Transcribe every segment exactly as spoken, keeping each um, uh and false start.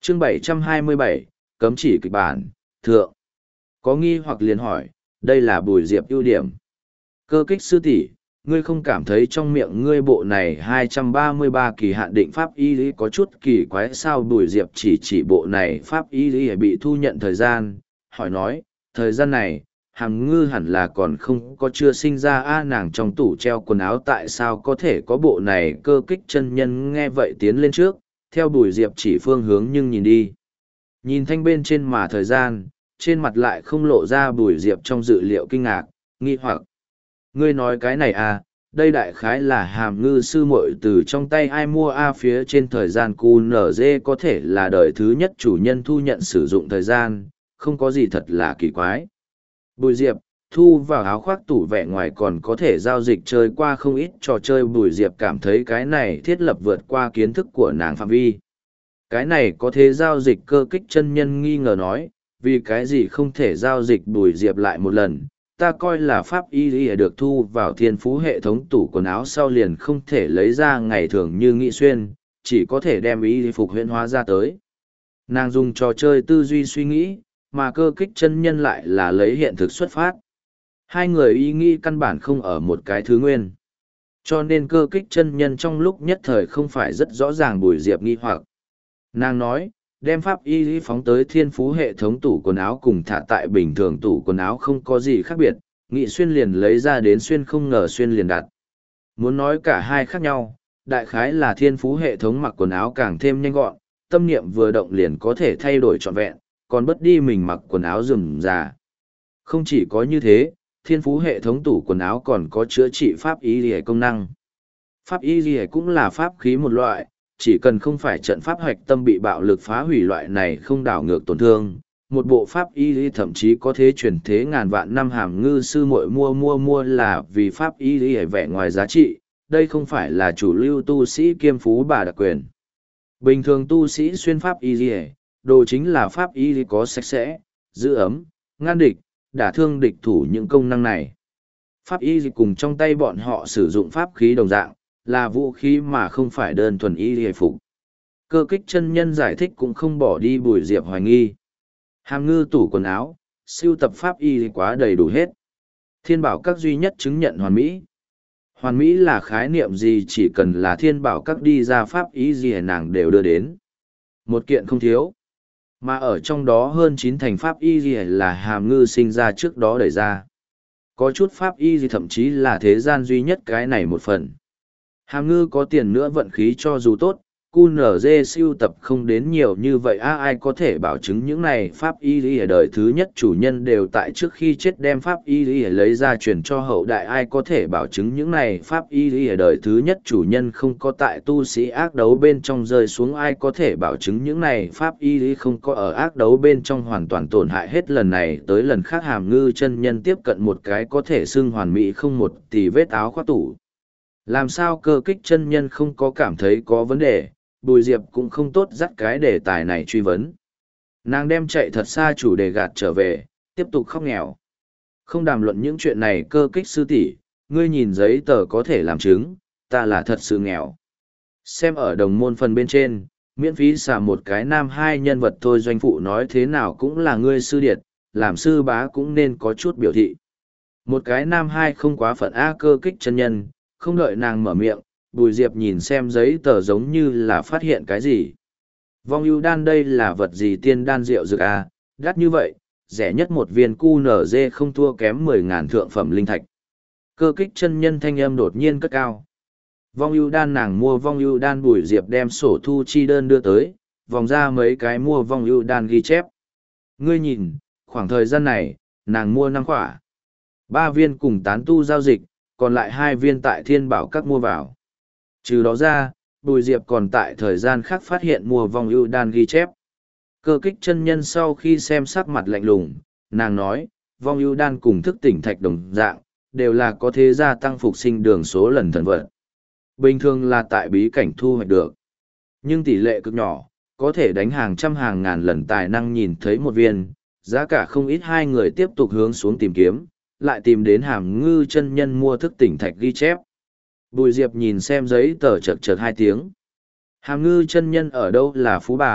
chương bảy trăm hai mươi bảy, cấm chỉ kịch bản, thượng. Có nghi hoặc liền hỏi, đây là Bùi Diệp ưu điểm. Cơ kích sư tỷ, ngươi không cảm thấy trong miệng ngươi bộ này hai trăm ba mươi ba kỳ hạn định pháp y lý có chút kỳ quái sao? Bùi Diệp chỉ chỉ bộ này pháp y lý bị thu nhận thời gian, hỏi nói, thời gian này, Hàm Ngư hẳn là còn không có chưa sinh ra a nàng trong tủ treo quần áo tại sao có thể có bộ này? Cơ kích chân nhân nghe vậy tiến lên trước, theo Bùi Diệp chỉ phương hướng nhưng nhìn đi. Nhìn thanh bên trên mà thời gian, trên mặt lại không lộ ra Bùi Diệp trong dự liệu kinh ngạc, nghi hoặc. Ngươi nói cái này à, đây đại khái là Hàm Ngư sư muội từ trong tay ai mua a phía trên thời gian cu nở dê có thể là đời thứ nhất chủ nhân thu nhận sử dụng thời gian, không có gì thật là kỳ quái. Bùi Diệp, thu vào áo khoác tủ vẻ ngoài còn có thể giao dịch chơi qua không ít trò chơi. Bùi Diệp cảm thấy cái này thiết lập vượt qua kiến thức của nàng phạm vi. Cái này có thể giao dịch? Cơ kích chân nhân nghi ngờ nói, vì cái gì không thể giao dịch? Bùi Diệp lại một lần, ta coi là pháp y lý được thu vào thiên phú hệ thống tủ quần áo sau liền không thể lấy ra ngày thường như nghị xuyên, chỉ có thể đem y phục huyễn hóa ra tới. Nàng dùng trò chơi tư duy suy nghĩ, mà cơ kích chân nhân lại là lấy hiện thực xuất phát. Hai người ý nghĩ căn bản không ở một cái thứ nguyên. Cho nên cơ kích chân nhân trong lúc nhất thời không phải rất rõ ràng Bùi Diệp nghi hoặc. Nàng nói, đem pháp y lý phóng tới thiên phú hệ thống tủ quần áo cùng thả tại bình thường tủ quần áo không có gì khác biệt, nghị xuyên liền lấy ra đến xuyên, không ngờ xuyên liền đặt. Muốn nói cả hai khác nhau, đại khái là thiên phú hệ thống mặc quần áo càng thêm nhanh gọn, tâm niệm vừa động liền có thể thay đổi trọn vẹn, còn bất đi mình mặc quần áo rườm rà. Không chỉ có như thế, thiên phú hệ thống tủ quần áo còn có chữa trị pháp y lý công năng. Pháp y lý cũng là pháp khí một loại, chỉ cần không phải trận pháp hoạch tâm bị bạo lực phá hủy loại này không đảo ngược tổn thương, một bộ pháp y lý thậm chí có thể chuyển thế ngàn vạn năm. Hàm Ngư sư muội mua mua mua là vì pháp y lý vẻ ngoài giá trị, đây không phải là chủ lưu tu sĩ kiêm phú bà đặc quyền. Bình thường tu sĩ xuyên pháp y lý, đồ chính là pháp y lý có sạch sẽ, giữ ấm, ngăn địch, đả thương địch thủ những công năng này. Pháp y lý cùng trong tay bọn họ sử dụng pháp khí đồng dạng, là vũ khí mà không phải đơn thuần y hề phục. Cơ kích chân nhân giải thích cũng không bỏ đi Bùi Diệp hoài nghi. Hàm Ngư tủ quần áo, siêu tập pháp y quá đầy đủ hết. Thiên bảo các duy nhất chứng nhận hoàn mỹ. Hoàn mỹ là khái niệm gì? Chỉ cần là thiên bảo các đi ra pháp y gì nàng đều đưa đến. Một kiện không thiếu. Mà ở trong đó hơn chín thành pháp y gì là Hàm Ngư sinh ra trước đó đẩy ra. Có chút pháp y gì thậm chí là thế gian duy nhất cái này một phần. Hàm Ngư có tiền nữa vận khí cho dù tốt, cu nở dê siêu tập không đến nhiều như vậy a ai có thể bảo chứng những này pháp y lý ở đời thứ nhất chủ nhân đều tại trước khi chết đem pháp y lý lấy ra truyền cho hậu đại? Ai có thể bảo chứng những này pháp y lý ở đời thứ nhất chủ nhân không có tại tu sĩ ác đấu bên trong rơi xuống? Ai có thể bảo chứng những này pháp y lý không có ở ác đấu bên trong hoàn toàn tổn hại? Hết lần này tới lần khác Hàm Ngư chân nhân tiếp cận một cái có thể xưng hoàn mỹ không một tì vết áo khoác tủ. Làm sao cơ kích chân nhân không có cảm thấy có vấn đề? Bùi Diệp cũng không tốt dắt cái đề tài này truy vấn. Nàng đem chạy thật xa chủ đề gạt trở về, tiếp tục khóc nghèo. Không đàm luận những chuyện này cơ kích sư tỷ, ngươi nhìn giấy tờ có thể làm chứng, ta là thật sự nghèo. Xem ở đồng môn phần bên trên, miễn phí xả một cái nam hai nhân vật thôi. Doanh phụ nói thế nào cũng là ngươi sư điệt, làm sư bá cũng nên có chút biểu thị. Một cái nam hai không quá phận a. Cơ kích chân nhân, không đợi nàng mở miệng, Bùi Diệp nhìn xem giấy tờ giống như là phát hiện cái gì. Vong ưu đan đây là vật gì? Tiên đan rượu dược à, đắt như vậy, rẻ nhất một viên cu nở dê không thua kém mười ngàn thượng phẩm linh thạch. Cơ kích chân nhân thanh âm đột nhiên cất cao. Vong ưu đan, nàng mua vong ưu đan. Bùi Diệp đem sổ thu chi đơn đưa tới, vòng ra mấy cái mua vong ưu đan ghi chép. Ngươi nhìn, khoảng thời gian này, nàng mua năm quả. Ba viên cùng tán tu giao dịch, còn lại hai viên tại thiên bảo các mua vào. Trừ đó ra, Bùi Diệp còn tại thời gian khác phát hiện mua vong ưu đan ghi chép. Cơ kích chân nhân sau khi xem sắc mặt lạnh lùng, nàng nói, vong ưu đan cùng thức tỉnh thạch đồng dạng, đều là có thể gia tăng phục sinh đường số lần thần vật. Bình thường là tại bí cảnh thu hoạch được. Nhưng tỷ lệ cực nhỏ, có thể đánh hàng trăm hàng ngàn lần tài năng nhìn thấy một viên, giá cả không ít. Hai người tiếp tục hướng xuống tìm kiếm, lại tìm đến Hàm Ngư chân nhân mua thức tỉnh thạch ghi chép. Bùi Diệp nhìn xem giấy tờ chật chật hai tiếng. Hàm Ngư chân nhân ở đâu là phú bà,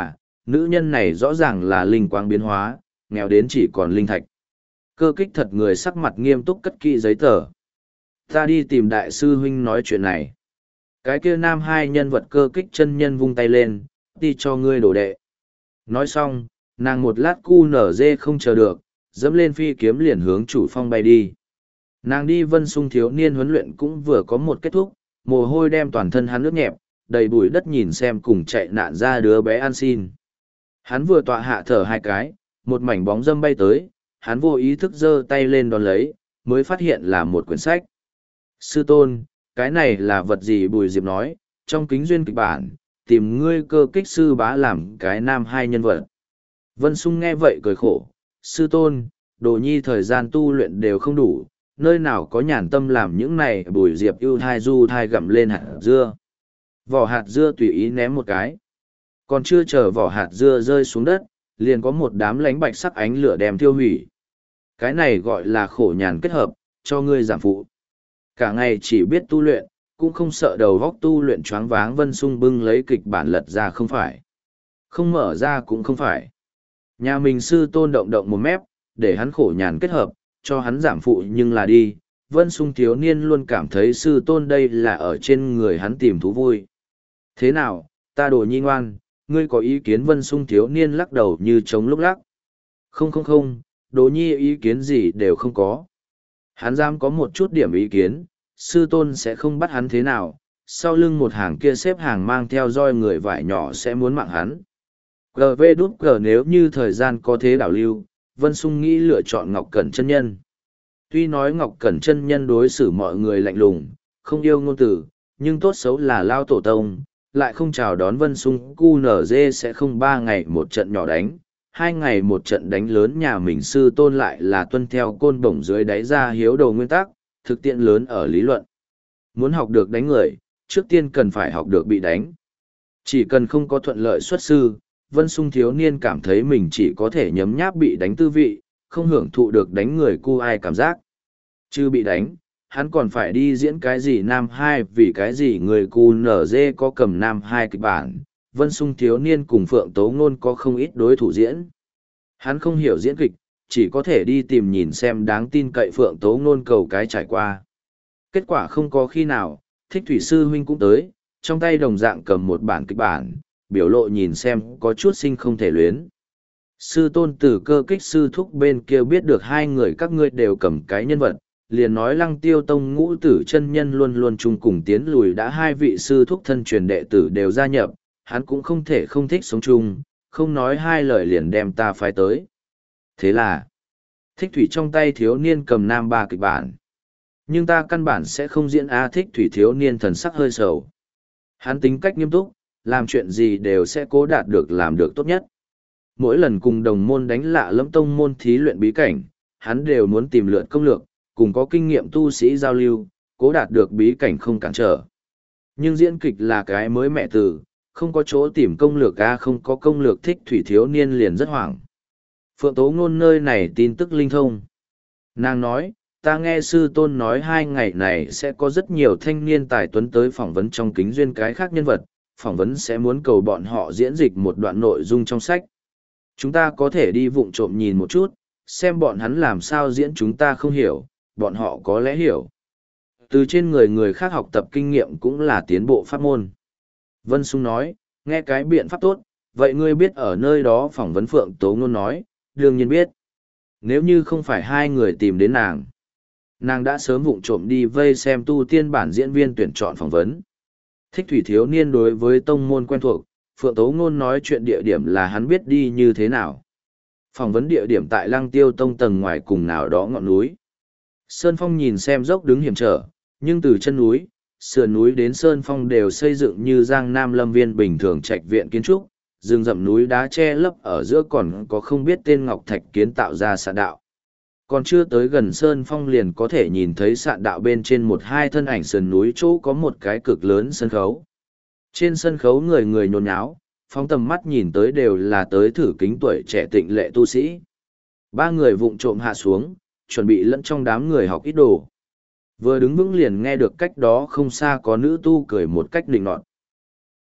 nữ nhân này rõ ràng là linh quang biến hóa, nghèo đến chỉ còn linh thạch. Cơ kích thật người sắc mặt nghiêm túc cất kỹ giấy tờ. Ta đi tìm đại sư huynh nói chuyện này. Cái kia nam hai nhân vật cơ kích chân nhân vung tay lên, đi cho ngươi đổ đệ. Nói xong, nàng một lát cu nở dê không chờ được, dẫm lên phi kiếm liền hướng chủ phong bay đi. Nàng đi Vân Sung thiếu niên huấn luyện cũng vừa có một kết thúc, mồ hôi đem toàn thân hắn ướt nhẹp, đầy bụi đất nhìn xem cùng chạy nạn ra đứa bé ăn xin. Hắn vừa tọa hạ thở hai cái, một mảnh bóng dâm bay tới, hắn vô ý thức giơ tay lên đón lấy, mới phát hiện là một quyển sách. Sư tôn, cái này là vật gì? Bùi Diệp nói, trong kính duyên kịch bản, tìm ngươi cơ kích sư bá làm cái nam hai nhân vật. Vân Sung nghe vậy cười khổ, sư tôn, đồ nhi thời gian tu luyện đều không đủ, nơi nào có nhàn tâm làm những này. Bùi Diệp ưu thai du thai gặm lên hạt dưa. Vỏ hạt dưa tùy ý ném một cái. Còn chưa chờ vỏ hạt dưa rơi xuống đất, liền có một đám lánh bạch sắc ánh lửa đem thiêu hủy. Cái này gọi là khổ nhàn kết hợp, cho ngươi giảm phụ. Cả ngày chỉ biết tu luyện, cũng không sợ đầu góc tu luyện choáng váng. Vân Sung bưng lấy kịch bản lật ra không phải. Không mở ra cũng không phải. Nhà mình sư tôn động động một mép, để hắn khổ nhàn kết hợp, cho hắn giảm phụ nhưng là đi. Vân Sung thiếu niên luôn cảm thấy sư tôn đây là ở trên người hắn tìm thú vui. Thế nào, ta đồ nhi ngoan, ngươi có ý kiến? Vân Sung thiếu niên lắc đầu như trống lúc lắc. Không không không, đồ nhi ý kiến gì đều không có. Hắn dám có một chút điểm ý kiến, sư tôn sẽ không bắt hắn thế nào, sau lưng một hàng kia xếp hàng mang theo roi người vải nhỏ sẽ muốn mạng hắn. Gờ vê đút gờ nếu như thời gian có thế đảo lưu, Vân Sung nghĩ lựa chọn Ngọc Cẩn chân nhân. Tuy nói Ngọc Cẩn chân nhân đối xử mọi người lạnh lùng, không yêu ngôn từ, nhưng tốt xấu là lao tổ tông, lại không chào đón Vân Sung. Cu nở dê sẽ không ba ngày một trận nhỏ đánh, hai ngày một trận đánh lớn. Nhà mình sư tôn lại là tuân theo côn bổng dưới đáy ra hiếu đầu nguyên tắc, thực tiễn lớn ở lý luận. Muốn học được đánh người, trước tiên cần phải học được bị đánh. Chỉ cần không có thuận lợi xuất sư, Vân Sung thiếu niên cảm thấy mình chỉ có thể nhấm nháp bị đánh tư vị, không hưởng thụ được đánh người cu ai cảm giác. Chứ bị đánh, hắn còn phải đi diễn cái gì nam hai, vì cái gì người cu nở dê có cầm nam hai kịch bản. Vân Sung thiếu niên cùng Phượng Tố Ngôn có không ít đối thủ diễn. Hắn không hiểu diễn kịch, chỉ có thể đi tìm nhìn xem đáng tin cậy Phượng Tố Ngôn cầu cái trải qua. Kết quả không có khi nào, Thích Thủy sư huynh cũng tới, trong tay đồng dạng cầm một bản kịch bản, biểu lộ nhìn xem có chút sinh không thể luyến. Sư tôn từ cơ kích sư thúc bên kia biết được hai người các ngươi đều cầm cái nhân vật, liền nói Lăng Tiêu Tông ngũ tử chân nhân luôn luôn chung cùng tiến lùi, đã hai vị sư thúc thân truyền đệ tử đều gia nhập, hắn cũng không thể không thích sống chung, không nói hai lời liền đem ta phái tới. Thế là, Thích Thủy trong tay thiếu niên cầm nam ba kịch bản. Nhưng ta căn bản sẽ không diễn á. Thích Thủy thiếu niên thần sắc hơi sầu. Hắn tính cách nghiêm túc, làm chuyện gì đều sẽ cố đạt được làm được tốt nhất. Mỗi lần cùng đồng môn đánh lạ lẫm tông môn thí luyện bí cảnh, hắn đều muốn tìm lượt công lược, cùng có kinh nghiệm tu sĩ giao lưu, cố đạt được bí cảnh không cản trở. Nhưng diễn kịch là cái mới mẹ từ, không có chỗ tìm công lược a, không có công lược. Thích Thủy thiếu niên liền rất hoảng. Phượng Tố Ngôn nơi này tin tức linh thông. Nàng nói, ta nghe sư tôn nói hai ngày này sẽ có rất nhiều thanh niên tài tuấn tới phỏng vấn trong kính duyên cái khác nhân vật, phỏng vấn sẽ muốn cầu bọn họ diễn dịch một đoạn nội dung trong sách. Chúng ta có thể đi vụng trộm nhìn một chút, xem bọn hắn làm sao diễn. Chúng ta không hiểu, bọn họ có lẽ hiểu. Từ trên người người khác học tập kinh nghiệm cũng là tiến bộ pháp môn. Vân Sung nói, nghe cái biện pháp tốt, vậy ngươi biết ở nơi đó phỏng vấn? Phượng Tố Ngôn nói, đương nhiên biết. Nếu như không phải hai người tìm đến nàng, nàng đã sớm vụng trộm đi vây xem tu tiên bản diễn viên tuyển chọn phỏng vấn. Thích Thủy thiếu niên đối với tông môn quen thuộc, Phượng Tố Ngôn nói chuyện địa điểm là hắn biết đi như thế nào. Phỏng vấn địa điểm tại Lăng Tiêu Tông tầng ngoài cùng nào đó ngọn núi. Sơn Phong nhìn xem dốc đứng hiểm trở, nhưng từ chân núi, sườn núi đến Sơn Phong đều xây dựng như Giang Nam Lâm Viên bình thường trạch viện kiến trúc, rừng rậm núi đá che lấp ở giữa còn có không biết tên ngọc thạch kiến tạo ra sạn đạo. Còn chưa tới gần Sơn Phong liền có thể nhìn thấy sạn đạo bên trên một hai thân ảnh sườn núi chỗ có một cái cực lớn sân khấu. Trên sân khấu người người nhốn nháo, phóng tầm mắt nhìn tới đều là tới thử kính tuổi trẻ tịnh lệ tu sĩ. Ba người vụng trộm hạ xuống, chuẩn bị lẫn trong đám người học ít đồ. Vừa đứng vững liền nghe được cách đó không xa có nữ tu cười một cách định nọt.